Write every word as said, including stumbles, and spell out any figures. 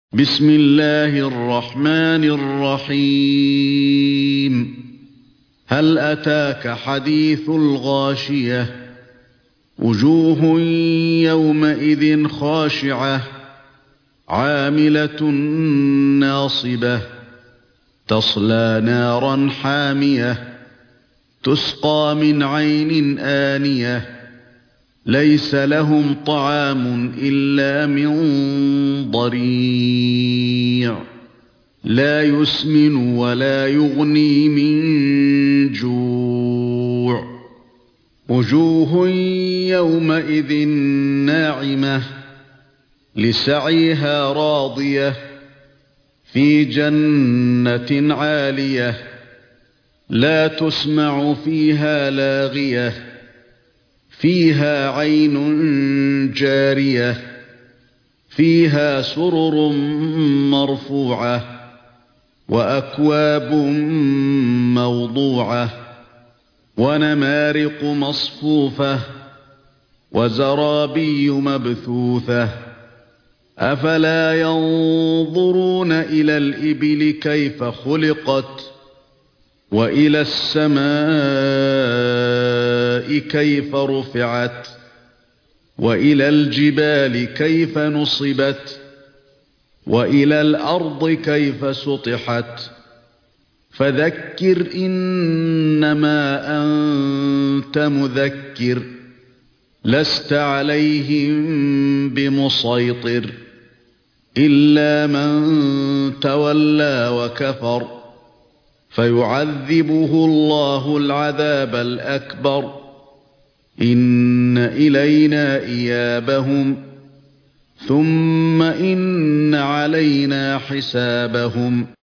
بسم الله الرحمن الرحيم هل أتاك حديث الغاشية وجوه يومئذ خاشعة عاملة ناصبة تصلى نارا حامية تسقى من عين آنية ليس لهم طعام إلا من ضريع لا يسمن ولا يغني من جوع وجوه يومئذ ناعمة لسعيها راضية في جنة عالية لا تسمع فيها لاغية فيها عين جارية فيها سرر مرفوعة وأكواب موضوعة ونمارق مصفوفة وزرابي مبثوثة أفلا ينظرون إلى الإبل كيف خلقت وإلى السماء كيف رفعت وإلى الجبال كيف نصبت وإلى الأرض كيف سطحت فذكر إنما أنت مذكر لست عليهم بمسيطر إلا من تولى وكفر فيعذبه الله العذاب الأكبر إن إلينا إيابهم ثم إن علينا حسابهم